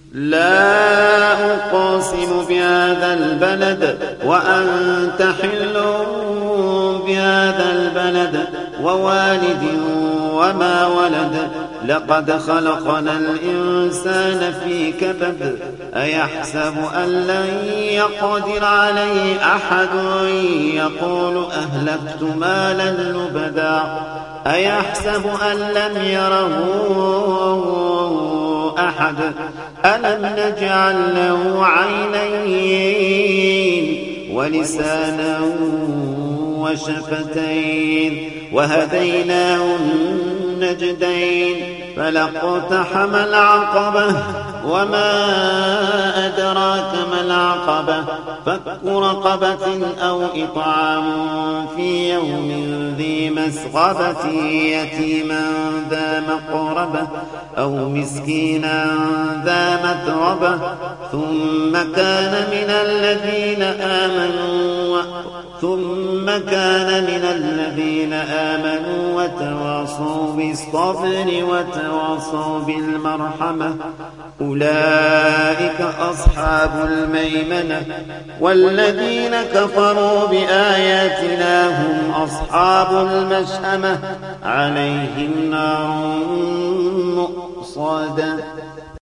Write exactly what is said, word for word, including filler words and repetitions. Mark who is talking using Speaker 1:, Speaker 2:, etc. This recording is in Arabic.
Speaker 1: لا أقسم بهذا البلد وأنت حل بهذا البلد ووالد وما ولد لقد خلقنا الإنسان في كبد أيحسب أن لن يقدر عليه أحد يقول أهلكت مالا لبدا أيحسب أن لم يره أحد ألم نجعل له عينين ولسانا وشفتين وهديناه النجدين فلاقتحم العقبة وما أدراك ما العقبة فك رقبة أو إطعام في يوم ذي مسغبة يتيما ذا مقربة أو مسكينا ذا متربة ثم كان من الذين آمنوا ثم كان من الذين آمنوا وتواصوا بالصبر وتواصوا بالمرحمة أولئك أصحاب الميمنة والذين كفروا بآياتنا هم أصحاب المشأمة عليهم نار مؤصدة.